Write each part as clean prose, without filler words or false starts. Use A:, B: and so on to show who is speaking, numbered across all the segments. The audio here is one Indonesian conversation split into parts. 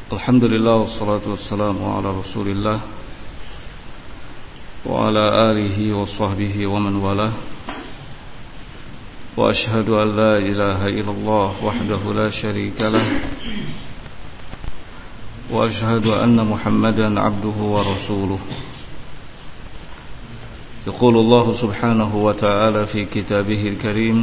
A: Alhamdulillah wassalatu wassalamu ala Rasulillah wa ala alihi wa sahbihi wa man walah. Wa ashhadu an la ilaha illallah wahdahu la syarika lah. Wa ashhadu anna Muhammadan abduhu wa rasuluh. Yaqulu Allah subhanahu wa ta'ala fi kitabihil karim: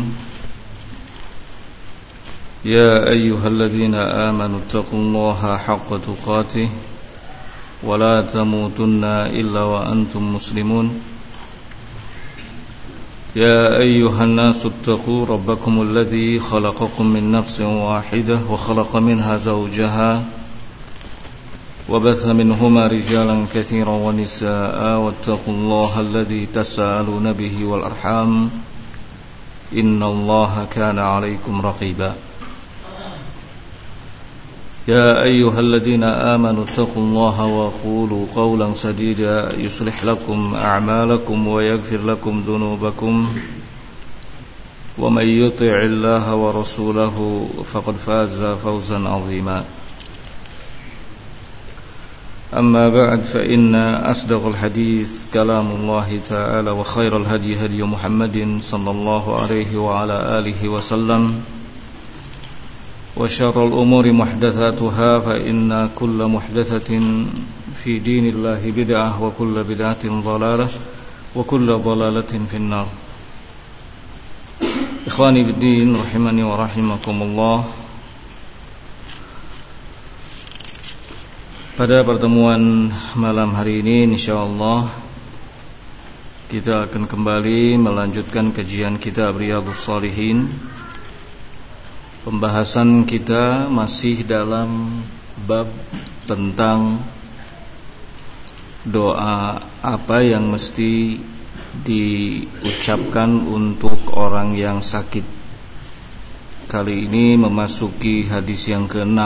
A: يا أيها الذين آمنوا اتقوا الله حق تقاته ولا تموتن إلا وأنتم مسلمون يا أيها الناس اتقوا ربكم الذي خلقكم من نفس واحدة وخلق منها زوجها وبث منهما رجالا كثيرا ونساء واتقوا الله الذي تساءلون به والأرحام إن الله كان عليكم رقيبا يا أيها الذين آمنوا اتقوا الله وقولوا قولا سديدا يصلح لكم أعمالكم ويغفر لكم ذنوبكم ومن يطع الله ورسوله فقد فاز فوزا عظيما أما بعد فإن أصدق الحديث كلام الله تعالى وخير الهدي هدي محمد صلى الله عليه وعلى آله وسلم وشر الأمور محدثاتها فإن كل محدثة في دين الله بدعة وكل بدعة ضلالة وكل ضلالة في النار. إخواني بالدين rahimani wa rahimakumullah. Pada pertemuan malam hari ini insyaallah kita akan kembali melanjutkan kajian kitab Riyadhus Shalihin. Pembahasan kita masih dalam bab tentang doa apa yang mesti diucapkan untuk orang yang sakit. Kali ini memasuki hadis yang ke-6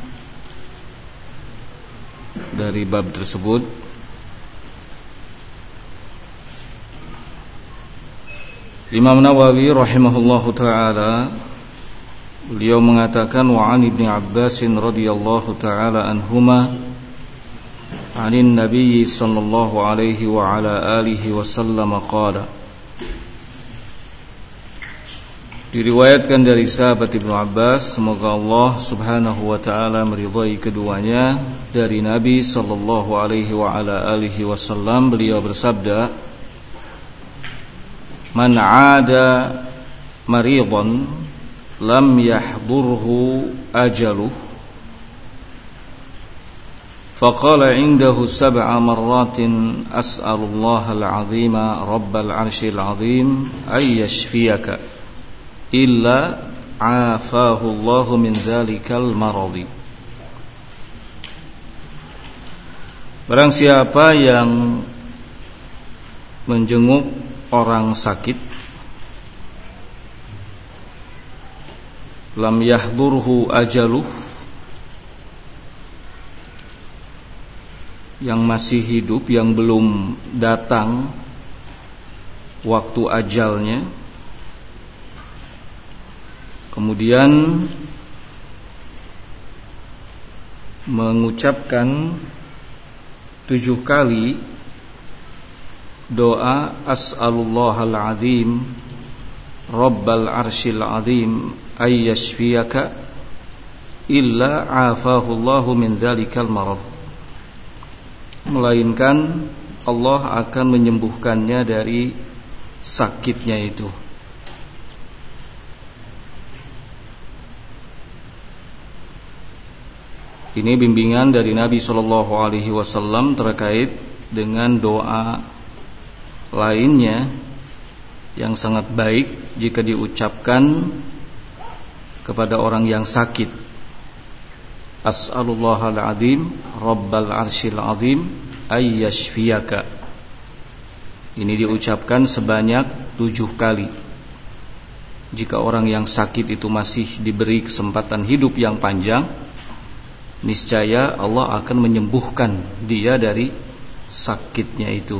A: dari bab tersebut. Imam Nawawi rahimahullahu ta'ala beliau mengatakan wa an Ibnu Abbas radhiyallahu taala anhuma anin Nabi sallallahu alaihi wa ala alihi wasallam qala. Diriwayatkan dari sahabat Ibnu Abbas, semoga Allah subhanahu wa taala meridhai keduanya, dari Nabi sallallahu alaihi wa ala alihi wasallam beliau bersabda: Man 'ada maridan lam yahdurhu ajaluh faqala indahu sab'a marratin as'alullaha al-'azima rabbal 'arshil 'azim ay yashfiyaka illa 'afahu Allahu min dzalikal maradi. Barang siapa yang menjenguk orang sakit, lam yahdurhu ajaluh, yang masih hidup, yang belum datang waktu ajalnya, kemudian mengucapkan 7 kali doa as'alullahal azim rabbal arshil azim ay yashfiyaka illa afahu Allahu min dzalikal marad, melainkan Allah akan menyembuhkannya dari sakitnya itu. Ini bimbingan dari Nabi sallallahu alaihi wasallam terkait dengan doa lainnya yang sangat baik jika diucapkan kepada orang yang sakit. As'alullahal azim rabbal arshil azim ay yashfiyaka. Ini diucapkan sebanyak 7 kali. Jika orang yang sakit itu masih diberi kesempatan hidup yang panjang, niscaya Allah akan menyembuhkan dia dari sakitnya itu.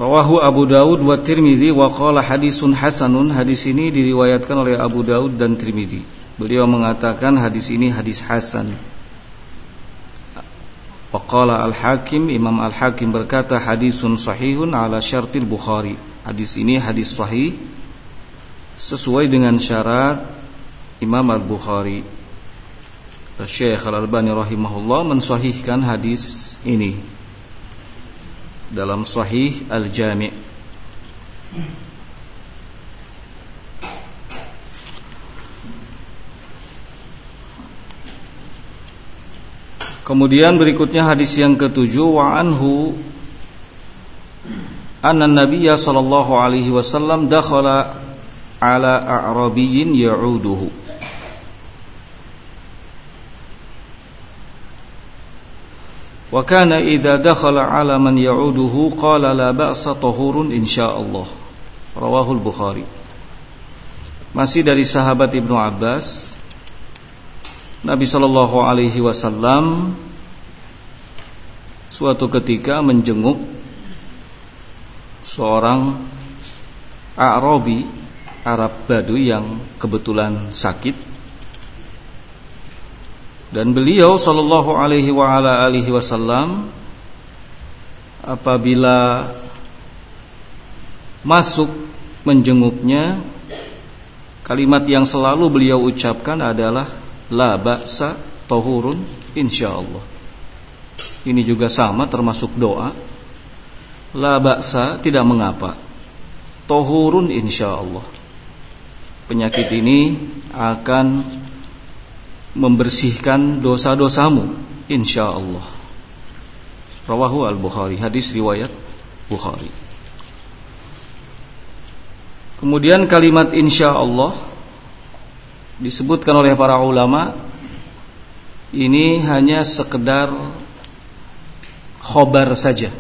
A: Rawahu Abu Daud wa Tirmidzi wa qala hadisun hasanun. Hadis ini diriwayatkan oleh Abu Daud dan Tirmidzi. Beliau mengatakan hadis ini hadis hasan. Wa qala Al-Hakim, Imam Al-Hakim berkata hadisun sahihun ala syartil Bukhari. Hadis ini hadis sahih sesuai dengan syarat Imam Al-Bukhari. Syekh Al-Albani rahimahullah mensahihkan hadis ini dalam Sahih Al-Jami'. Kemudian berikutnya hadis yang ketujuh, wa anhu anna Nabiyya sallallahu alaihi wasallam dakhala ala a'rabiyyin ya'uduhu. Wa kana idza dakhala 'ala man ya'uduhu qala la ba'sa tahurun insyaallah. Rawahul Bukhari. Masih dari sahabat Ibnu Abbas, Nabi sallallahu alaihi wasallam suatu ketika menjenguk seorang A'rabi, Arab Badui yang kebetulan sakit. Dan beliau sallallahu alaihi wa ala alihi wasallam apabila masuk menjenguknya, kalimat yang selalu beliau ucapkan adalah la ba'sa tahurun insyaallah. Ini juga sama termasuk doa. La ba'sa tidak mengapa, tahurun insyaallah. Penyakit ini akan membersihkan dosa-dosamu insyaallah. Rawahu Al-Bukhari, hadis riwayat Bukhari. Kemudian kalimat insyaallah disebutkan oleh para ulama ini hanya sekedar khobar saja,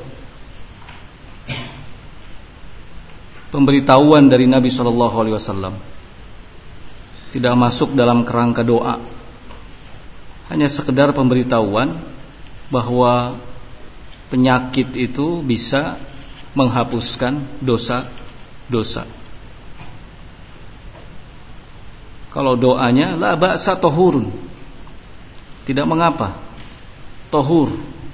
A: pemberitahuan dari Nabi SAW, tidak masuk dalam kerangka doa. Hanya sekedar pemberitahuan bahwa penyakit itu bisa menghapuskan dosa-dosa. Kalau doanya la ba'sa tahurun, tidak mengapa, tahur.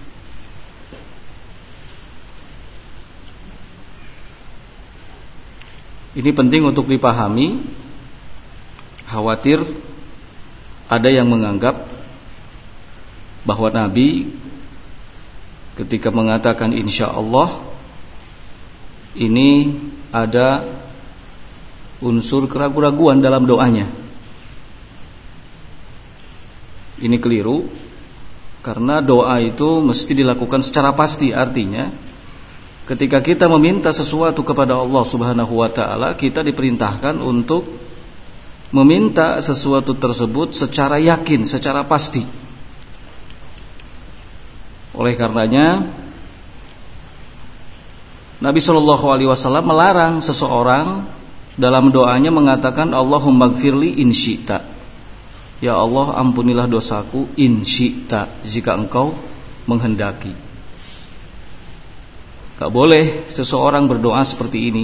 A: Ini penting untuk dipahami. Khawatir ada yang menganggap bahwa Nabi ketika mengatakan insyaallah ini ada unsur keraguan-raguan dalam doanya. Ini keliru, karena doa itu mesti dilakukan secara pasti. Artinya ketika kita meminta sesuatu kepada Allah Subhanahu wa taala, kita diperintahkan untuk meminta sesuatu tersebut secara yakin, secara pasti. Oleh karenanya Nabi SAW melarang seseorang dalam doanya mengatakan Allahumma gfirli in syi'ta. Ya Allah, ampunilah dosaku in syi'ta, jika engkau menghendaki. Gak boleh seseorang berdoa seperti ini.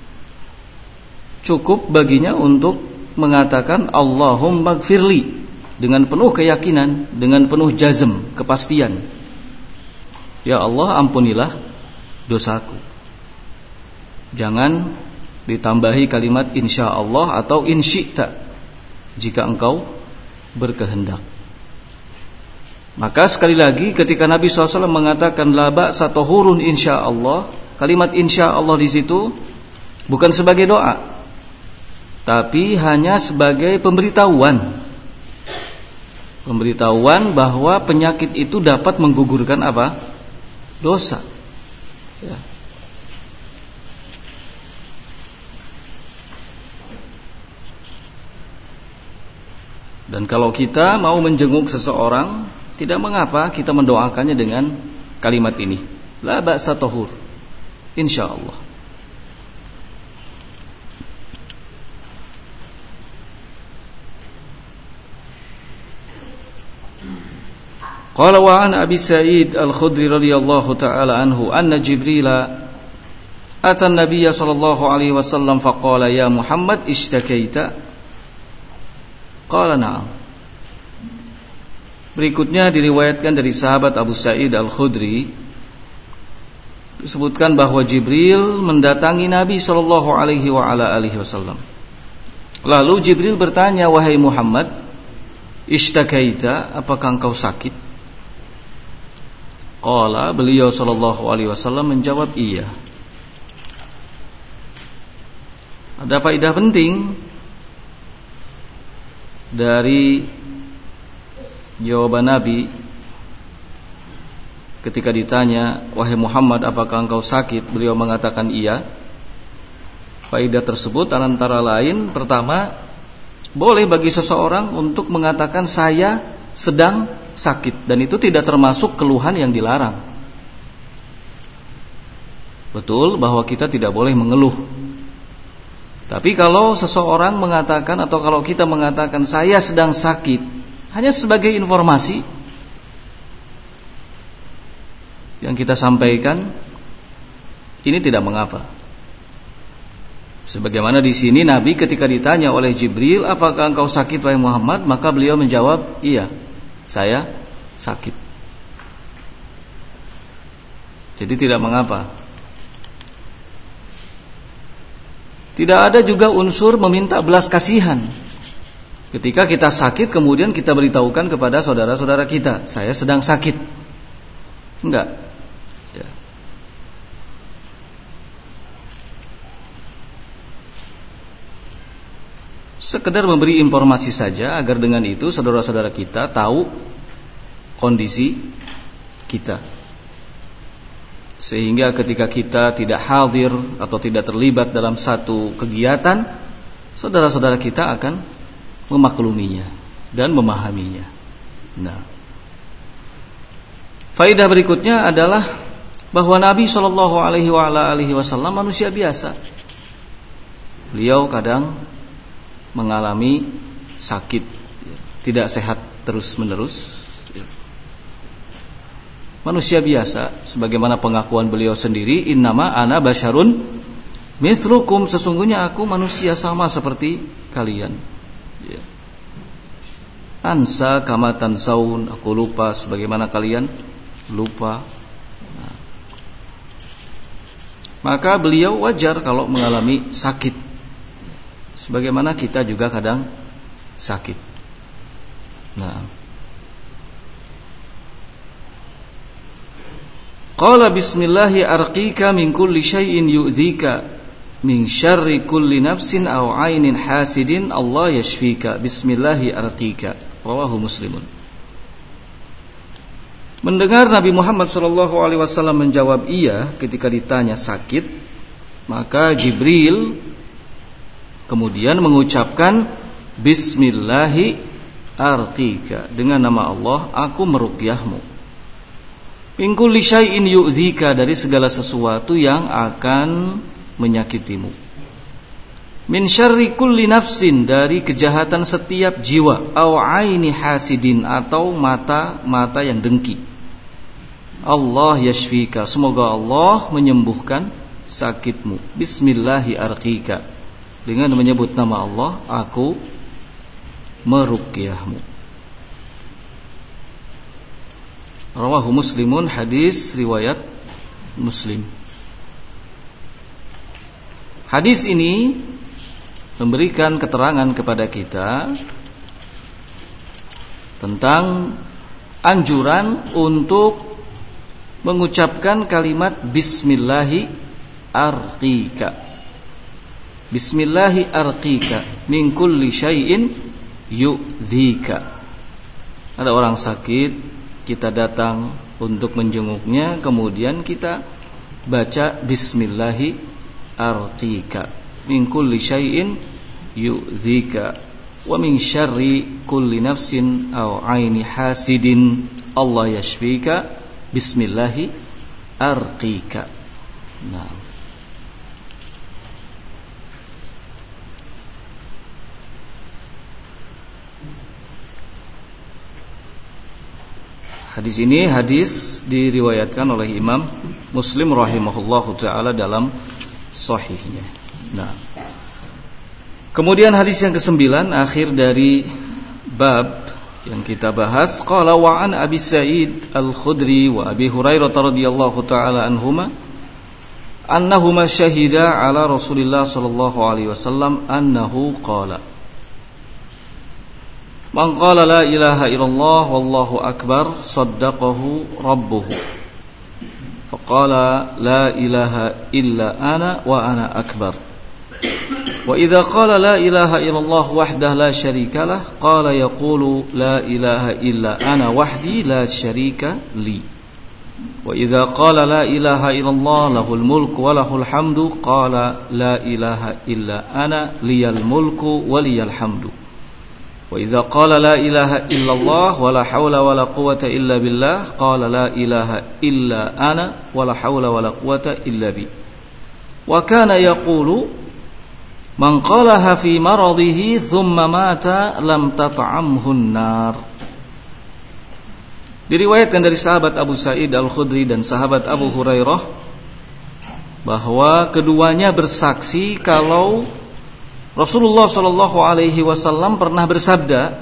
A: Cukup baginya untuk mengatakan Allahumma gfirli dengan penuh keyakinan, dengan penuh jazm, kepastian. Ya Allah, ampunilah dosaku. Jangan ditambahi kalimat insyaallah atau in syi'ta, jika engkau berkehendak. Maka sekali lagi ketika Nabi SAW mengatakan la ba'sa tahurun insyaallah, kalimat insyaallah di situ bukan sebagai doa, tapi hanya sebagai pemberitahuan. Pemberitahuan bahwa penyakit itu dapat menggugurkan apa? Dosa. Ya. Dan kalau kita mau menjenguk seseorang, tidak mengapa kita mendoakannya dengan kalimat ini, la ba'sa tahur insyaallah. Qala wa an Abi Sa'id Al-Khudri radhiyallahu ta'ala anhu anna Jibril atan nabiyya sallallahu alaihi wasallam faqala ya Muhammad ishtakaita? Qala na'am. Berikutnya diriwayatkan dari sahabat Abu Sa'id Al-Khudri, disebutkan bahwa Jibril mendatangi Nabi sallallahu alaihi wasallam. Lalu Jibril bertanya, wahai Muhammad, ishtakaita, apakah engkau sakit? Qala, beliau sallallahu alaihi wasallam menjawab, iya. Ada faedah penting dari jawaban Nabi ketika ditanya, wahai Muhammad, apakah engkau sakit? Beliau mengatakan iya. Faedah tersebut antara lain, pertama, boleh bagi seseorang untuk mengatakan saya sedang sakit, dan itu tidak termasuk keluhan yang dilarang. Betul bahwa kita tidak boleh mengeluh. Tapi kalau seseorang mengatakan, atau kalau kita mengatakan saya sedang sakit, hanya sebagai informasi yang kita sampaikan, ini tidak mengapa. Sebagaimana di sini Nabi ketika ditanya oleh Jibril, apakah engkau sakit wahai Muhammad? Maka beliau menjawab, iya, saya sakit. Jadi tidak mengapa. Tidak ada juga unsur meminta belas kasihan. Ketika kita sakit kemudian kita beritahukan kepada saudara-saudara kita, saya sedang sakit. Enggak ya. Sekedar memberi informasi saja, agar dengan itu saudara-saudara kita tahu kondisi kita, sehingga ketika kita tidak hadir atau tidak terlibat dalam satu kegiatan, saudara-saudara kita akan memakluminya dan memahaminya. Nah, faedah berikutnya adalah bahwa Nabi Shallallahu Alaihi Wasallam manusia biasa. Beliau kadang mengalami sakit, tidak sehat terus-menerus. Manusia biasa, sebagaimana pengakuan beliau sendiri, innama ana basyarun mithlukum, sesungguhnya aku manusia sama seperti kalian. Ansa kama tansaun, aku lupa sebagaimana kalian lupa. Nah, maka beliau wajar kalau mengalami sakit, sebagaimana kita juga kadang sakit. Nah, qala bismillahi arqika min kulli syai'in yu'dhika min syarri kulli nafsin aw 'ainin hasidin Allah yashfika. Bismillahi arqika. Rawahu Muslimun. Mendengar Nabi Muhammad SAW menjawab iya ketika ditanya sakit, maka Jibril kemudian mengucapkan bismillahi arqika, dengan nama Allah aku meruqyahmu. Min kulli syai'in yu'dhika, dari segala sesuatu yang akan menyakitimu. Min syarri kulli nafsin, dari kejahatan setiap jiwa. Au aini hasidin, atau mata yang dengki. Allah yashfika, semoga Allah menyembuhkan sakitmu. Bismillahi arqika, dengan menyebut nama Allah aku meruqyahmu. Rawahu Muslimun, hadis riwayat Muslim. Hadis ini memberikan keterangan kepada kita tentang anjuran untuk mengucapkan kalimat bismillahi arqika. Bismillahi arqika min kulli syai'in yu'dhika. Ada orang sakit, kita datang untuk menjenguknya, kemudian kita baca bismillahi arqika min kulli syai'in yu'dhika wa min syarri kulli nafsin aw 'aini hasidin Allah yashfika. Bismillahi arqika. Nah, hadis ini diriwayatkan oleh Imam Muslim rahimahullahu taala dalam sahihnya. Nah, kemudian hadis yang ke-9 akhir dari bab yang kita bahas, qala wa an Abi Sa'id Al-Khudri wa Abi Hurairah radhiyallahu taala anhuma annahuma syahida ala Rasulillah sallallahu alaihi wasallam annahu qala man qala la ilaha illallah wallahu akbar saddaqahu rabbuhu faqala la ilaha illa ana wa ana akbar wa idza qala la ilaha illallah wahdahu la syarika lah qala yaqulu la ilaha illa ana wahdi la syarika li wa idza qala la ilaha illallah lahul mulku wa lahul hamdu qala la ilaha illa ana liyal mulku wa liyal hamdu wa idza qala la ilaha illallah wa la haula wa la quwwata illa billah qala la ilaha illa ana wa la haula wa la quwwata illa bi wa kana yaqulu man qalaha fi maradihi thumma mata lam tat'amhu an-nar. Diriwayatkan dari sahabat Abu Sa'id Al-Khudri dan sahabat Abu Hurairah bahwa keduanya bersaksi kalau Rasulullah sallallahu alaihi wasallam pernah bersabda,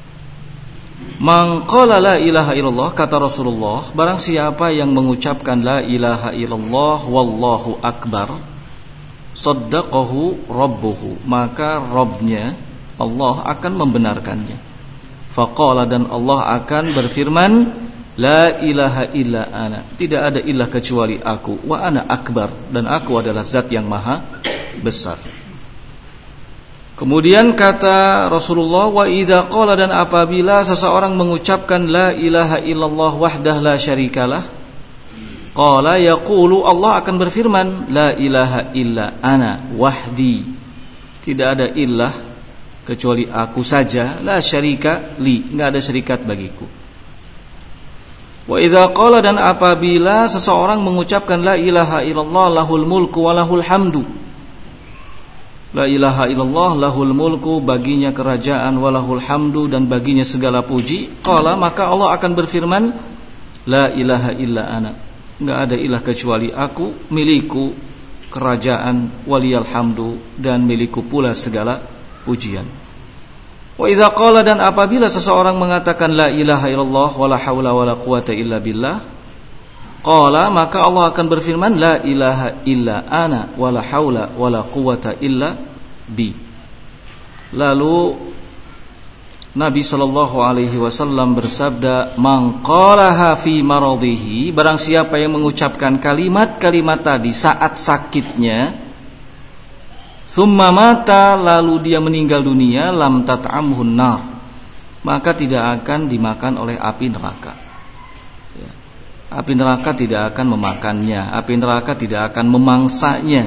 A: "Man qala la ilaha illallah," kata Rasulullah, barang siapa yang mengucapkan la ilaha illallah wallahu akbar, saddaqahu rabbuhu, maka Rabbnya Allah akan membenarkannya. Faqala, dan Allah akan berfirman, la ilaha illa ana, tidak ada ilah kecuali aku, wa ana akbar, dan aku adalah zat yang maha besar. Kemudian kata Rasulullah, wa idza qala, dan apabila seseorang mengucapkan la ilaha illallah wahdah la syarikalah, qala yaqulu, Allah akan berfirman, la ilaha illa ana wahdi, tidak ada ilah kecuali aku saja, la syarika li, enggak ada syarikat bagiku. Wa idza qala, dan apabila seseorang mengucapkan la ilaha illallah lahul mulku wa lahul hamdu, la ilaha illallah lahul mulku, baginya kerajaan, wa lahul hamdu, dan baginya segala puji, qala, maka Allah akan berfirman, la ilaha illa ana, enggak ada ilah kecuali aku, milikku kerajaan, waliyal hamdu, dan milikku pula segala pujian. Wa idza qala, dan apabila seseorang mengatakan la ilaha illallah wala haula wala quwata illa billah, qala, maka Allah akan berfirman, la ilaha illa ana wala haula wala quwata illa bi. Lalu Nabi sallallahu alaihi wasallam bersabda, man qalaha fi maradihi, barang siapa yang mengucapkan kalimat-kalimat tadi saat sakitnya, thumma mata, lalu dia meninggal dunia, lam tat'amhun nar, maka tidak akan dimakan oleh api neraka. Ya. Api neraka tidak akan memakannya, api neraka tidak akan memangsanya.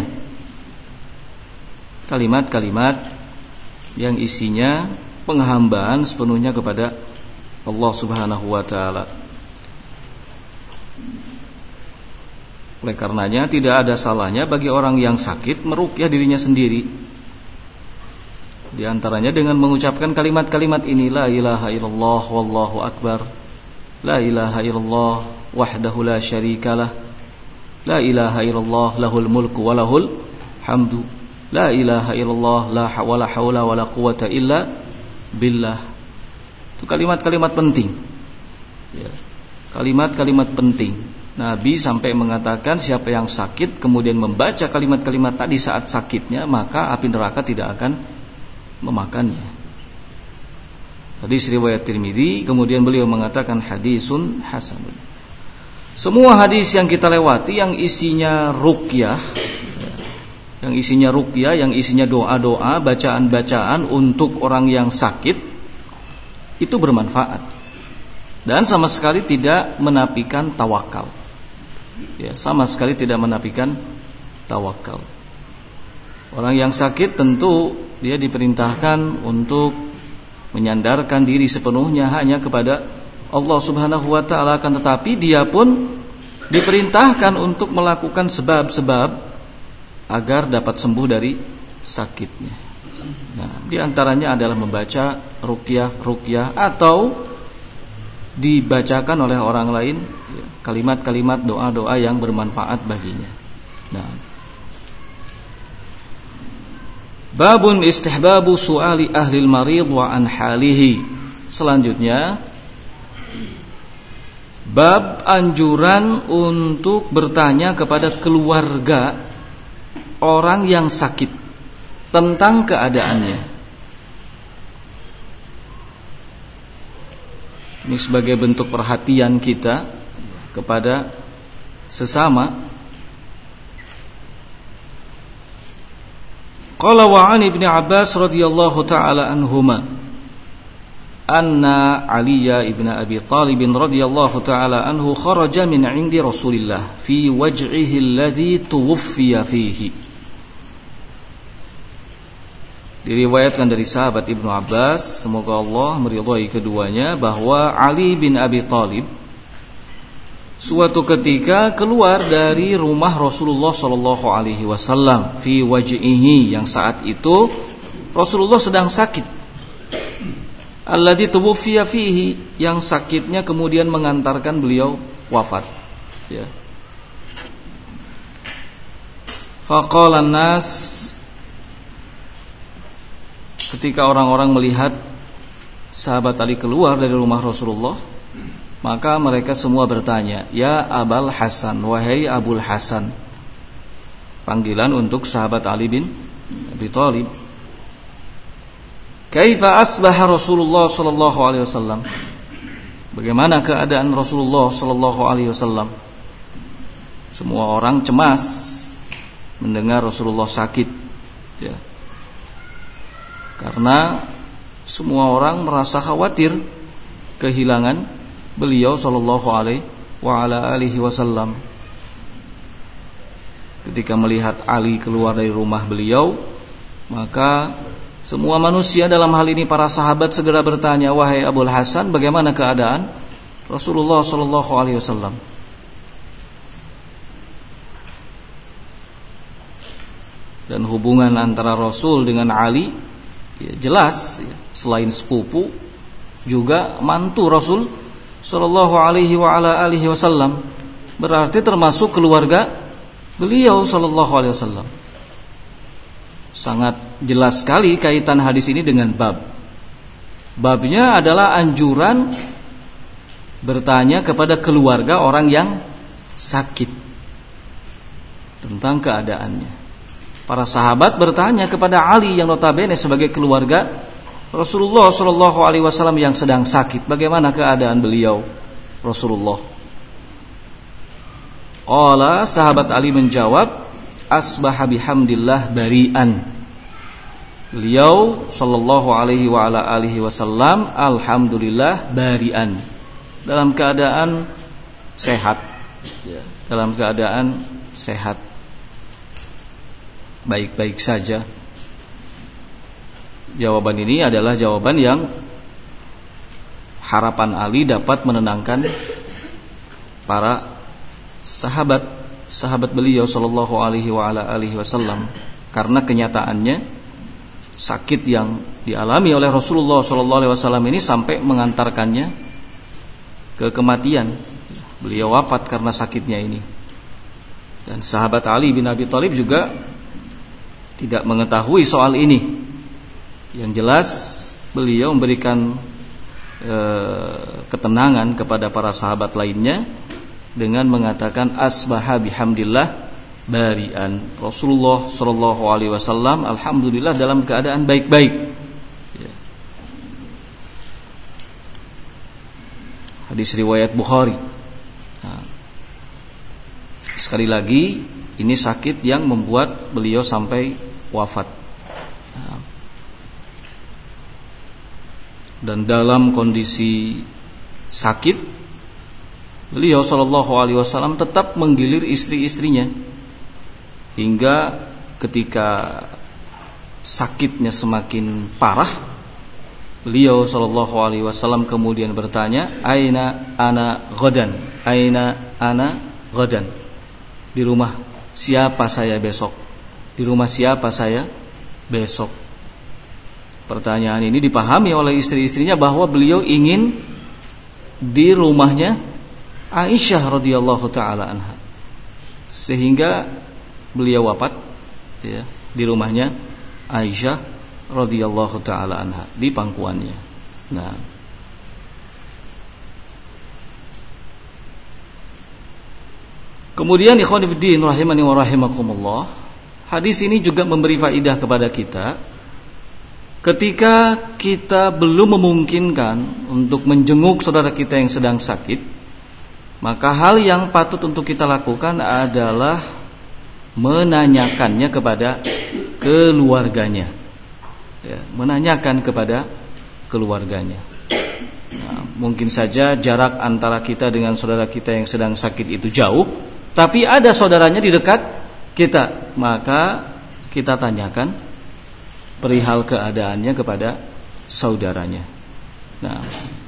A: Kalimat-kalimat yang isinya penghambaan sepenuhnya kepada Allah Subhanahu wa taala. Oleh karenanya tidak ada salahnya bagi orang yang sakit meruqyah dirinya sendiri. Di antaranya dengan mengucapkan kalimat-kalimat ini, la ilaha illallah wallahu akbar, la ilaha illallah wahdahu la syarikalah, la ilaha illallah lahul mulku wa lahul hamdu, la ilaha illallah la haula wala quwata illa billah. Itu kalimat-kalimat penting. Ya. Kalimat-kalimat penting. Nabi sampai mengatakan siapa yang sakit kemudian membaca kalimat-kalimat tadi saat sakitnya, maka api neraka tidak akan memakannya. Hadis riwayat Tirmidzi, kemudian beliau mengatakan hadisun hasanun. Semua hadis yang kita lewati yang isinya ruqyah, yang isinya doa-doa, bacaan-bacaan untuk orang yang sakit, itu bermanfaat dan sama sekali tidak menafikan tawakal. Ya, sama sekali tidak menafikan tawakal. Orang yang sakit tentu dia diperintahkan untuk menyandarkan diri sepenuhnya hanya kepada Allah Subhanahu wa taala, akan tetapi dia pun diperintahkan untuk melakukan sebab-sebab agar dapat sembuh dari sakitnya. Nah, di antaranya adalah membaca ruqyah atau dibacakan oleh orang lain kalimat-kalimat doa-doa yang bermanfaat baginya. Nah, Babun istihbabu su'ali ahli al-marid wa an halihi. Selanjutnya bab anjuran untuk bertanya kepada keluarga orang yang sakit tentang keadaannya. Ini sebagai bentuk perhatian kita kepada sesama. Qala wa 'an Ibnu Abbas radhiyallahu ta'ala anhuma anna Ali ibn Abi Talib radhiyallahu ta'ala anhu kharaja min 'indi Rasulillah fi waj'ihi alladhi tuwfiya fihi. Diriwayatkan dari sahabat Ibnu Abbas, semoga Allah meridhai keduanya, bahwa Ali bin Abi Talib suatu ketika keluar dari rumah Rasulullah sallallahu alaihi wasallam fi waj'ihi, yang saat itu Rasulullah sedang sakit, alladzi tuwfiya fihi, yang sakitnya kemudian mengantarkan beliau wafat, ya. Faqala an-nas, ketika orang-orang melihat sahabat Ali keluar dari rumah Rasulullah, maka mereka semua bertanya, ya Abul Hasan, wahai Abul Hasan. Panggilan untuk sahabat Ali bin Abi Thalib. Kaifa asbaha Rasulullah sallallahu alaihi wasallam? Bagaimana keadaan Rasulullah sallallahu alaihi wasallam? Semua orang cemas mendengar Rasulullah sakit, ya. Karena semua orang merasa khawatir kehilangan beliau sallallahu alaihi wa ala alihi wasallam. Ketika melihat Ali keluar dari rumah beliau, maka semua manusia, dalam hal ini para sahabat, segera bertanya, wahai Abul Hasan, bagaimana keadaan Rasulullah sallallahu alaihi wasallam? Dan hubungan antara Rasul dengan Ali, ya, jelas, ya, selain sepupu juga mantu Rasul sallallahu alaihi wa ala alihi wasallam, berarti termasuk keluarga beliau sallallahu alaihi wasallam. Sangat jelas sekali kaitan hadis ini dengan bab. Babnya adalah anjuran bertanya kepada keluarga orang yang sakit tentang keadaannya. Para sahabat bertanya kepada Ali yang notabene sebagai keluarga Rasulullah sallallahu alaihi wasallam yang sedang sakit, bagaimana keadaan beliau Rasulullah? Qala, sahabat Ali menjawab, asbaha bihamdillah bari'an. Beliau sallallahu alaihi wa ala alihi wasallam alhamdulillah bari'an, dalam keadaan sehat, ya, dalam keadaan sehat, baik-baik saja. Jawaban ini adalah jawaban yang harapan Ali dapat menenangkan para sahabat beliau sallallahu alaihi wa ala alihi wasallam, karena kenyataannya sakit yang dialami oleh Rasulullah sallallahu alaihi wasallam ini sampai mengantarkannya ke kematian. Beliau wafat karena sakitnya ini. Dan sahabat Ali bin Abi Thalib juga tidak mengetahui soal ini. Yang jelas beliau memberikan ketenangan kepada para sahabat lainnya dengan mengatakan asbaha bihamdillah bari'an. Rasulullah sallallahu alaihi wasallam alhamdulillah dalam keadaan baik-baik, ya. Hadis riwayat Bukhari. Nah, sekali lagi, ini sakit yang membuat beliau sampai wafat. Dan dalam kondisi sakit, beliau sallallahu alaihi wasallam tetap menggilir istri-istrinya, hingga ketika sakitnya semakin parah, beliau sallallahu alaihi wasallam kemudian bertanya, aina ana ghadan, aina ana ghadan, di rumah siapa saya besok, di rumah siapa saya besok. Pertanyaan ini dipahami oleh istri-istrinya bahwa beliau ingin di rumahnya Aisyah radhiyallahu taala anha, sehingga beliau wafat, ya, di rumahnya Aisyah radhiyallahu taala anha di pangkuannya. Nah, kemudian ikhwan fillah rahimani wa rahimakumullah, hadis ini juga memberi faedah kepada kita ketika kita belum memungkinkan untuk menjenguk saudara kita yang sedang sakit, maka hal yang patut untuk kita lakukan adalah menanyakannya kepada keluarganya, ya, menanyakan kepada keluarganya. Nah, mungkin saja jarak antara kita dengan saudara kita yang sedang sakit itu jauh, tapi ada saudaranya di dekat kita, maka kita tanyakan perihal keadaannya kepada saudaranya. Nah,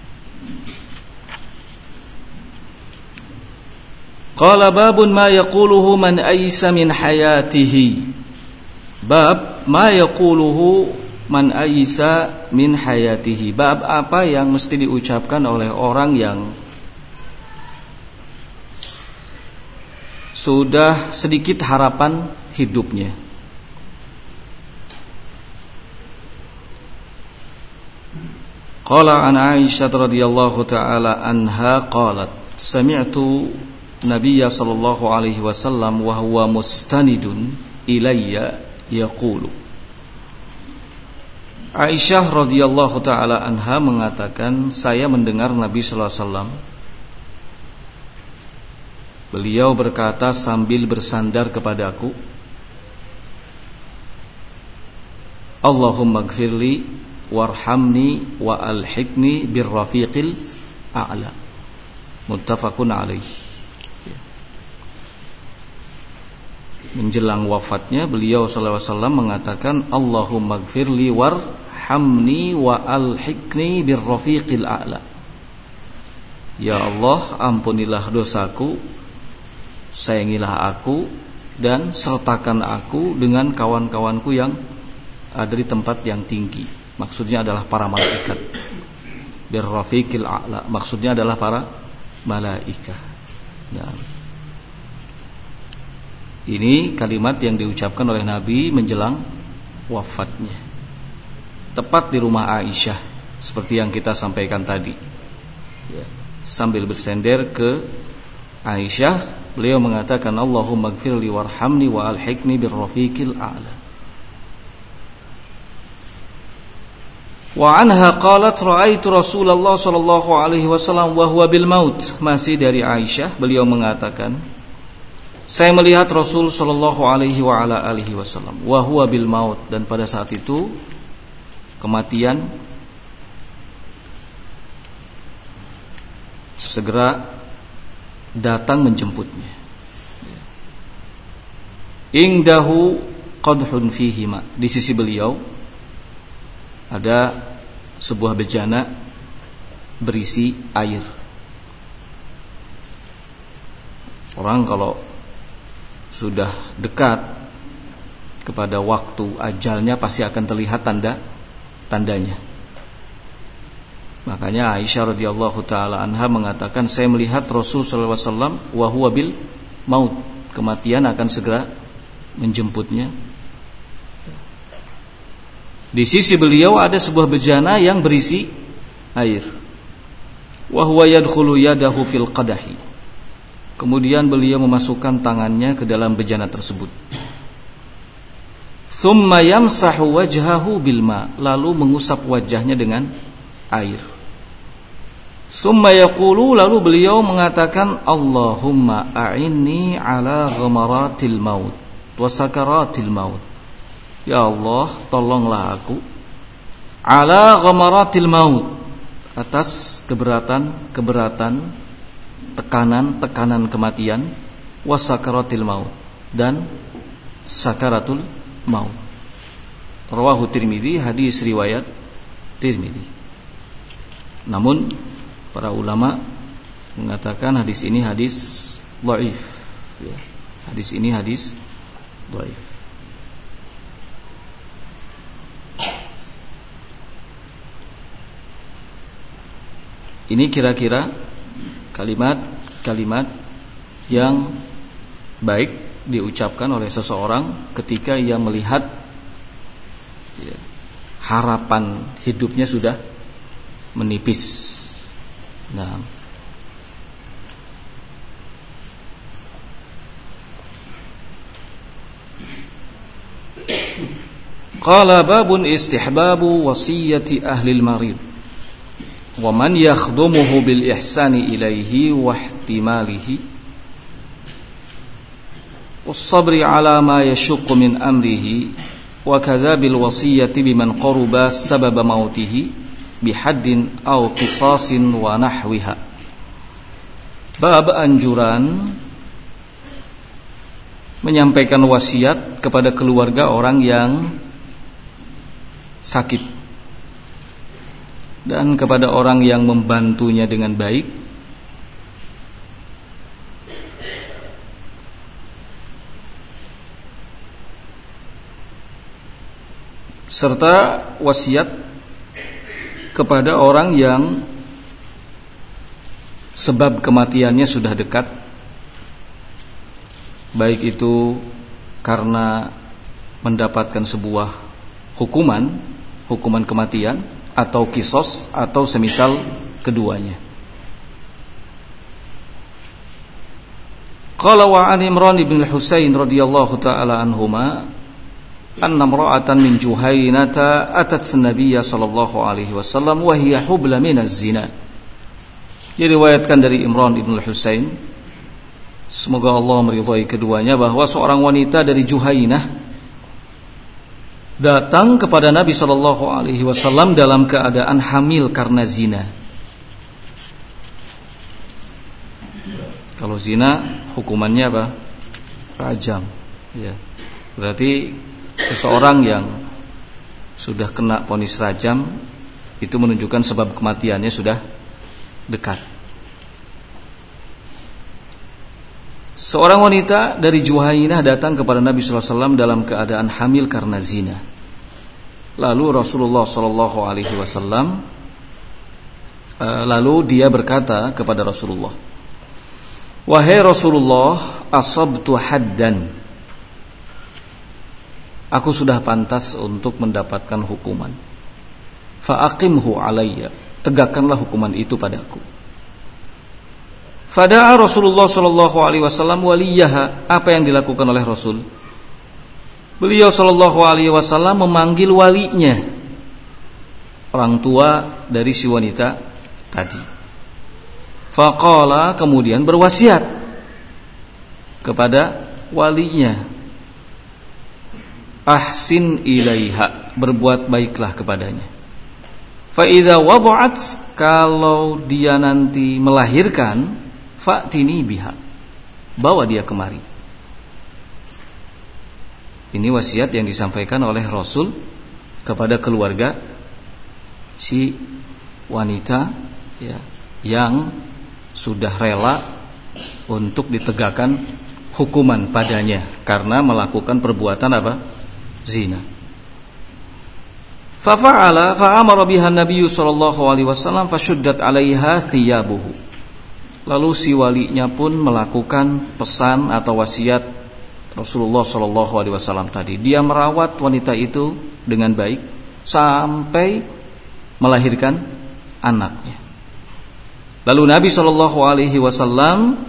A: qala babun ma yaquluhu man aisa min hayatihi. Bab ma yaquluhu man aisa min hayatihi. Bab apa yang mesti diucapkan oleh orang yang sudah sedikit harapan hidupnya. Qala an Aisyah radhiyallahu taala anha qalat sami'tu Nabiyya sallallahu alaihi wasallam wa huwa mustanidun ilayya yaqulu. Aisyah radhiyallahu taala anha mengatakan, saya mendengar Nabi sallallahu alaihi wasallam, beliau berkata sambil bersandar kepadaku, Allahumma gfirli warhamni wa alhiqni birrafiqil a'la. Muttafaqun alaih. Menjelang wafatnya beliau sallallahu alaihi wasallam mengatakan, Allahumma gfirli warhamni wa alhiqni birrafiqil a'la. Ya Allah, ampunilah dosaku, sayangilah aku, dan sertakan aku dengan kawan-kawanku yang ada di tempat yang tinggi. Maksudnya adalah para malaikat. Birrafiqil a'la, maksudnya adalah para malaikat. Nah, ini kalimat yang diucapkan oleh Nabi menjelang wafatnya, tepat di rumah Aisyah, seperti yang kita sampaikan tadi, ya. Sambil bersender ke Aisyah, beliau mengatakan, Allahumma gfirli warhamni wa alhiqni birrafiqil a'la. Wa anha qalat ra'aitu Rasulullah sallallahu alaihi wasallam wa huwa bil maut. Masih dari Aisyah, beliau mengatakan, saya melihat Rasul sallallahu alaihi wa ala alihi wasallam wa huwa bil maut, dan pada saat itu kematian segera datang menjemputnya. Indahu qadhun fihi ma, di sisi beliau ada sebuah bejana berisi air. Orang kalau sudah dekat kepada waktu ajalnya pasti akan terlihat tandanya. Makanya Aisyah radhiyallahu taala anha mengatakan, saya melihat Rasul sallallahu alaihi wasallam wa huwa bil maut, kematian akan segera menjemputnya. Di sisi beliau ada sebuah bejana yang berisi air. Wa huwa yadkhulu yadahu fil qadahi. Kemudian beliau memasukkan tangannya ke dalam bejana tersebut. Thumma yamsahu wajhahu bil ma, lalu mengusap wajahnya dengan air. Thumma yaqulu, lalu beliau mengatakan, Allahumma a'inni ala ghamaratil maut wa sakaratil maut. Ya Allah, tolonglah aku ala ghamaratil maut, atas keberatan tekanan kematian, wasakaratil maut, dan sakaratul maut. Rawahu Tirmidzi, hadis riwayat Tirmidzi. Namun para ulama mengatakan hadis ini hadis dhaif, ya. Hadis ini hadis dhaif. Ini kira-kira kalimat-kalimat yang baik diucapkan oleh seseorang ketika ia melihat harapan hidupnya sudah menipis. Nah, qala babun istihbabu wasiyati ahli al-marid wa man yakhdumuhu bil ihsani ilaihi wa ihtimalihi was sabri ala ma yashqu min amrihi wa kadza bil wasiyati biman qaruba sabab mautihi bihaddin aw qisasin wa nahwiha. Bab anjuran menyampaikan wasiat kepada keluarga orang yang sakit dan kepada orang yang membantunya dengan baik, serta wasiat kepada orang yang sebab kematiannya sudah dekat, baik itu karena mendapatkan sebuah hukuman kematian atau kisos atau semisal keduanya. Qala wa an Imran ibn al-Husain radhiyallahu ta'ala anhuma anna imra'atan min Juhaynata atat an-nabiy sallallahu alaihi wasallam wa hiya hubla min az-zina. Diriwayatkan dari Imran ibn al-Husain, semoga Allah meridhai keduanya, bahwa seorang wanita dari Juhaynah datang kepada Nabi sallallahu alaihi wasallam dalam keadaan hamil karena zina. Kalau zina hukumannya apa? Rajam. Ya. Berarti seseorang yang sudah kena vonis rajam itu menunjukkan sebab kematiannya sudah dekat. Seorang wanita dari Juhaynah datang kepada Nabi sallallahu alaihi wasallam dalam keadaan hamil karena zina. Lalu Rasulullah sallallahu alaihi wasallam dia berkata kepada Rasulullah, "Wahai Rasulullah, asabtu haddan." Aku sudah pantas untuk mendapatkan hukuman. Fa aqimhu alayya. Tegakkanlah hukuman itu padaku. Fada'a Rasulullah sallallahu alaihi wasallam waliyaha. Apa yang dilakukan oleh Rasul? Beliau sallallahu alaihi wasallam memanggil walinya, orang tua dari si wanita tadi. Faqala, kemudian berwasiat kepada walinya, ahsin ilaiha, berbuat baiklah kepadanya. Fa idza wada'at, kalau dia nanti melahirkan, fa'tini biha, bawa dia kemari. Ini wasiat yang disampaikan oleh Rasul kepada keluarga si wanita, ya, yang sudah rela untuk ditegakkan hukuman padanya karena melakukan perbuatan apa? Zina. Fa'ala fa'amara biha Nabi sallallahu alaihi wasallam fashuddat 'alaiha thiyabuhu. Lalu si walinya pun melakukan pesan atau wasiat Rasulullah sallallahu alaihi wasallam tadi. Dia merawat wanita itu dengan baik sampai melahirkan anaknya. Lalu Nabi sallallahu alaihi wasallam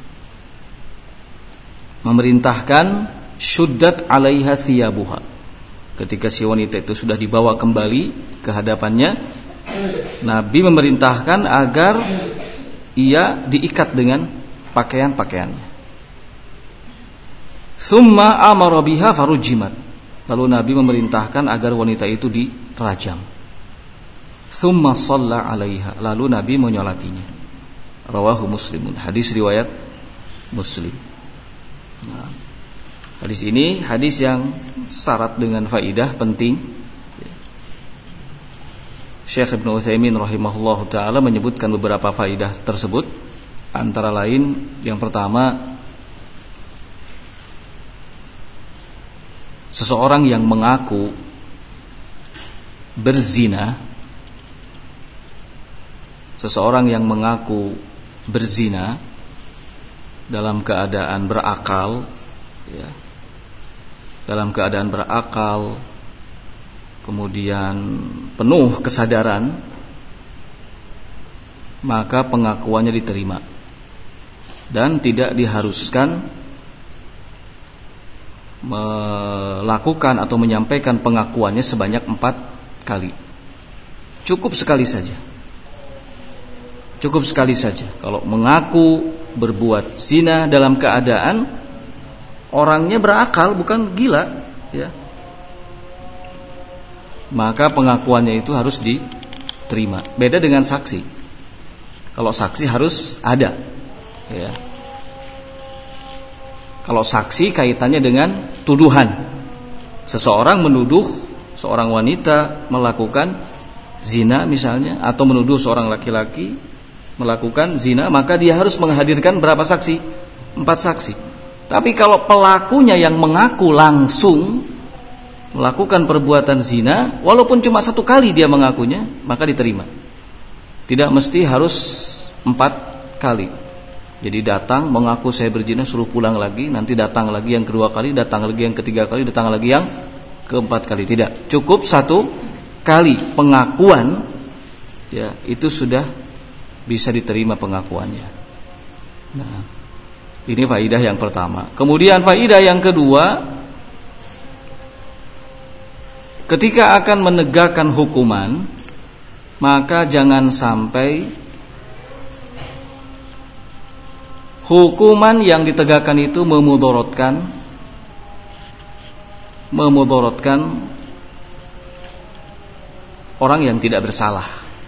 A: memerintahkan syuddat 'alaiha thiyabuha. Ketika si wanita itu sudah dibawa kembali ke hadapannya, Nabi memerintahkan agar ia diikat dengan pakaian-pakaiannya. Summa amara biha farujimat. Lalu Nabi memerintahkan agar wanita itu dirajam. Summa shalla 'alaiha. Lalu Nabi menyolatinya. Rawahu Muslimun. Hadis riwayat Muslim. Nah, hadis ini hadis yang syarat dengan faidah penting. Syekh Ibnu Utsaimin rahimahullahu taala menyebutkan beberapa faidah tersebut, antara lain yang pertama, seseorang yang mengaku berzina, dalam keadaan berakal, ya, kemudian penuh kesadaran, maka pengakuannya diterima dan tidak diharuskan melakukan atau menyampaikan pengakuannya sebanyak 4 kali. Cukup sekali saja. Cukup sekali saja. Kalau mengaku berbuat zina dalam keadaan orangnya berakal, bukan gila, ya, maka pengakuannya itu harus diterima. Beda dengan saksi. Kalau saksi harus ada, ya. Kalau saksi kaitannya dengan tuduhan. Seseorang menuduh seorang wanita melakukan zina misalnya, atau menuduh seorang laki-laki melakukan zina, maka dia harus menghadirkan berapa saksi? 4 saksi. Tapi kalau pelakunya yang mengaku langsung melakukan perbuatan zina, walaupun cuma 1 kali dia mengakunya, maka diterima. Tidak mesti harus 4 kali. Jadi datang mengaku saya berzina, suruh pulang lagi, nanti datang lagi yang kedua kali, datang lagi yang ketiga kali, datang lagi yang keempat kali. Tidak, cukup 1 kali pengakuan, ya, itu sudah bisa diterima pengakuannya. Nah, ini faidah yang pertama. Kemudian faidah yang kedua, ketika akan menegakkan hukuman, maka jangan sampai hukuman yang ditegakkan itu memudaratkan orang yang tidak bersalah.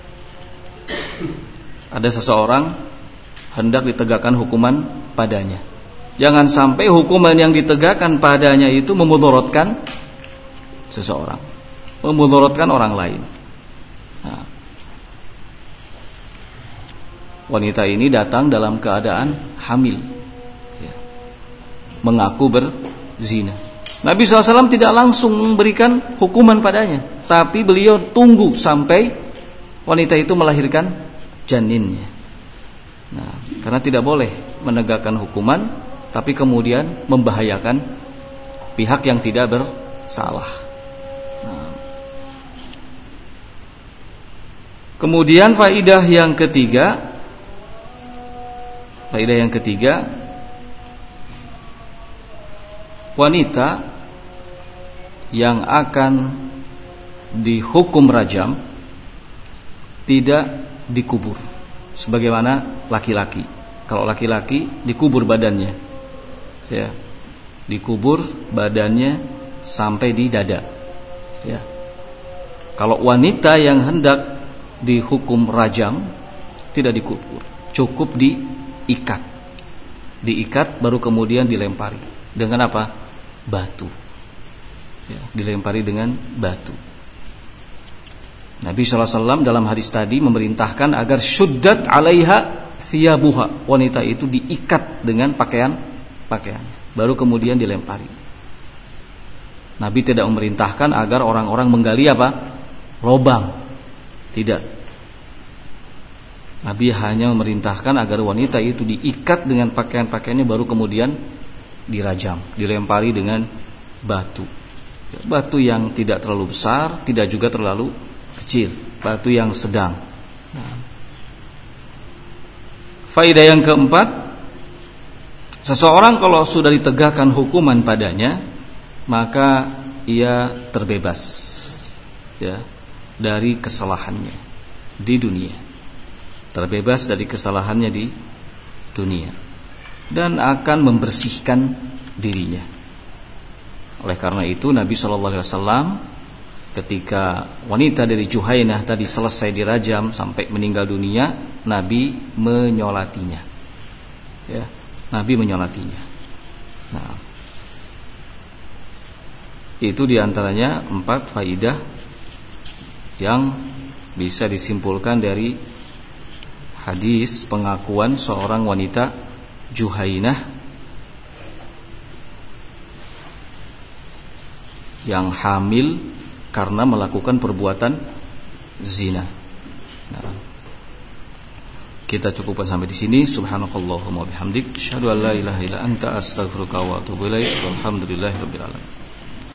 A: Ada seseorang hendak ditegakkan hukuman padanya. Jangan sampai hukuman yang ditegakkan padanya itu memudaratkan seseorang, memudaratkan orang lain. Nah, wanita ini datang dalam keadaan hamil, ya, mengaku berzina. Nabi SAW tidak langsung memberikan hukuman padanya, tapi beliau tunggu sampai wanita itu melahirkan janinnya. Nah, karena tidak boleh menegakkan hukuman tapi kemudian membahayakan pihak yang tidak bersalah. Nah, kemudian faidah yang ketiga, wanita yang akan dihukum rajam tidak dikubur sebagaimana laki-laki. Kalau laki-laki dikubur badannya, ya, dikubur badannya sampai di dada, ya. Kalau wanita yang hendak dihukum rajam tidak dikubur, cukup diikat baru kemudian dilempari dengan apa? Batu, ya, dilempari dengan batu. Nabi SAW dalam hadis tadi memerintahkan agar syuddat alaiha thiyabuha, wanita itu diikat dengan pakaian baru kemudian dilempari. Nabi tidak memerintahkan agar orang-orang menggali apa? Lobang. Tidak. Nabi hanya memerintahkan agar wanita itu diikat dengan pakaian-pakaiannya baru kemudian dirajam, dilempari dengan batu. Batu yang tidak terlalu besar, tidak juga terlalu kecil, batu yang sedang. Nah, faedah yang keempat, seseorang kalau sudah ditegakkan hukuman padanya, maka ia terbebas, ya, dari kesalahannya di dunia. Terbebas dari kesalahannya di dunia dan akan membersihkan dirinya. Oleh karena itu Nabi SAW ketika wanita dari Juhainah tadi selesai dirajam sampai meninggal dunia, Nabi menyolatinya, ya, Nabi menyolatinya. Nah, itu diantaranya 4 faidah yang bisa disimpulkan dari hadis pengakuan seorang wanita Juhainah yang hamil karena melakukan perbuatan zina. Nah, kita cukupkan sampai di sini. Subhanakallahumma bihamdik, asyhadu an la ilaha illa anta, astaghfiruka wa atubu ilaik. Walhamdulillahirabbil alamin.